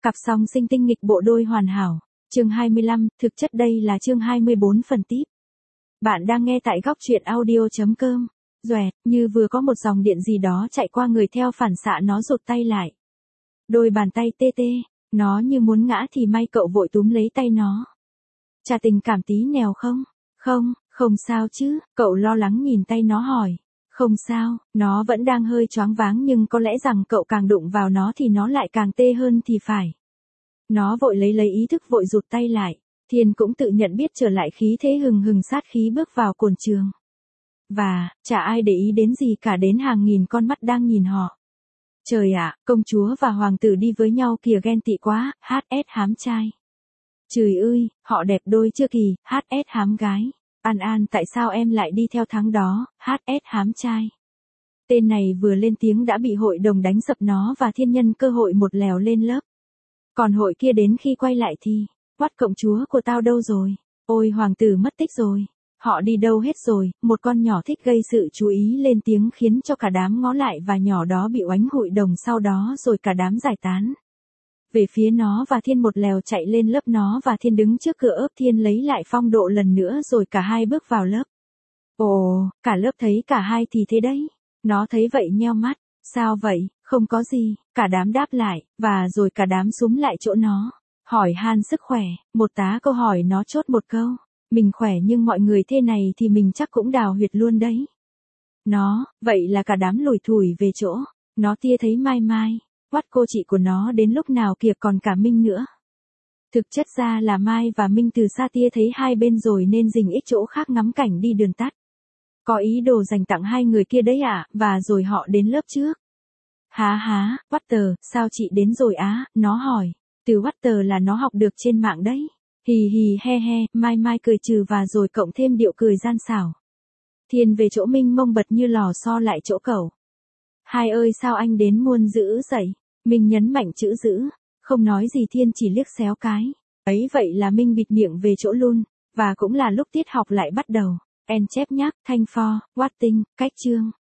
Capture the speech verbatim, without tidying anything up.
Cặp song sinh tinh nghịch bộ đôi hoàn hảo. Chương hai mươi lăm, thực chất đây là chương hai mươi bốn phần tiếp. Bạn đang nghe tại góc truyện audio chấm com. Doẹt, như vừa có một dòng điện gì đó chạy qua người theo phản xạ nó rụt tay lại. Đôi bàn tay tê tê, nó như muốn ngã thì may cậu vội túm lấy tay nó. Chả tình cảm tí nèo không? Không, không sao chứ, cậu lo lắng nhìn tay nó hỏi. Không sao, nó vẫn đang hơi choáng váng nhưng có lẽ rằng cậu càng đụng vào nó thì nó lại càng tê hơn thì phải. Nó vội lấy lấy ý thức vội rụt tay lại, Thiên cũng tự nhận biết trở lại khí thế hừng hừng sát khí bước vào cồn trường. Và, chả ai để ý đến gì cả đến hàng nghìn con mắt đang nhìn họ. Trời ạ, công chúa và hoàng tử đi với nhau kìa ghen tị quá, hát ét hám trai. Trời ơi, họ đẹp đôi chưa kỳ, hát ét hám gái. An An tại sao em lại đi theo thắng đó, hát ét hám trai. Tên này vừa lên tiếng đã bị hội đồng đánh sập nó và Thiên nhân cơ hội một lèo lên lớp. Còn hội kia đến khi quay lại thì, quát công chúa của tao đâu rồi, ôi hoàng tử mất tích rồi, họ đi đâu hết rồi, một con nhỏ thích gây sự chú ý lên tiếng khiến cho cả đám ngó lại và nhỏ đó bị oánh hội đồng sau đó rồi cả đám giải tán. Về phía nó và Thiên một lèo chạy lên lớp nó và Thiên đứng trước cửa ớp Thiên lấy lại phong độ lần nữa rồi cả hai bước vào lớp. Ồ, cả lớp thấy cả hai thì thế đấy. Nó thấy vậy nheo mắt, sao vậy, không có gì, cả đám đáp lại, và rồi cả đám súm lại chỗ nó. Hỏi han sức khỏe, một tá câu hỏi nó chốt một câu. Mình khỏe nhưng mọi người thế này thì mình chắc cũng đào huyệt luôn đấy. Nó, vậy là cả đám lủi thủi về chỗ. Nó tia thấy Mai Mai, quát cô chị của nó đến lúc nào kìa còn cả Minh nữa. Thực chất ra là Mai và Minh từ xa tia thấy hai bên rồi nên dình ít chỗ khác ngắm cảnh đi đường tắt. Có ý đồ dành tặng hai người kia đấy ạ, à, và rồi họ đến lớp trước. Há há, Water, sao chị đến rồi á, nó hỏi. Từ Water là nó học được trên mạng đấy. Hì hì he he, Mai Mai cười trừ và rồi cộng thêm điệu cười gian xảo. Thiên về chỗ Minh mông bật như lò xo lại chỗ cậu. Hai ơi sao anh đến muôn dữ dậy, Minh nhấn mạnh chữ dữ, không nói gì Thiên chỉ liếc xéo cái. Ấy vậy là Minh bịt miệng về chỗ luôn, và cũng là lúc tiết học lại bắt đầu. En chép nhắc, thanh pho, quát tinh, cách chương.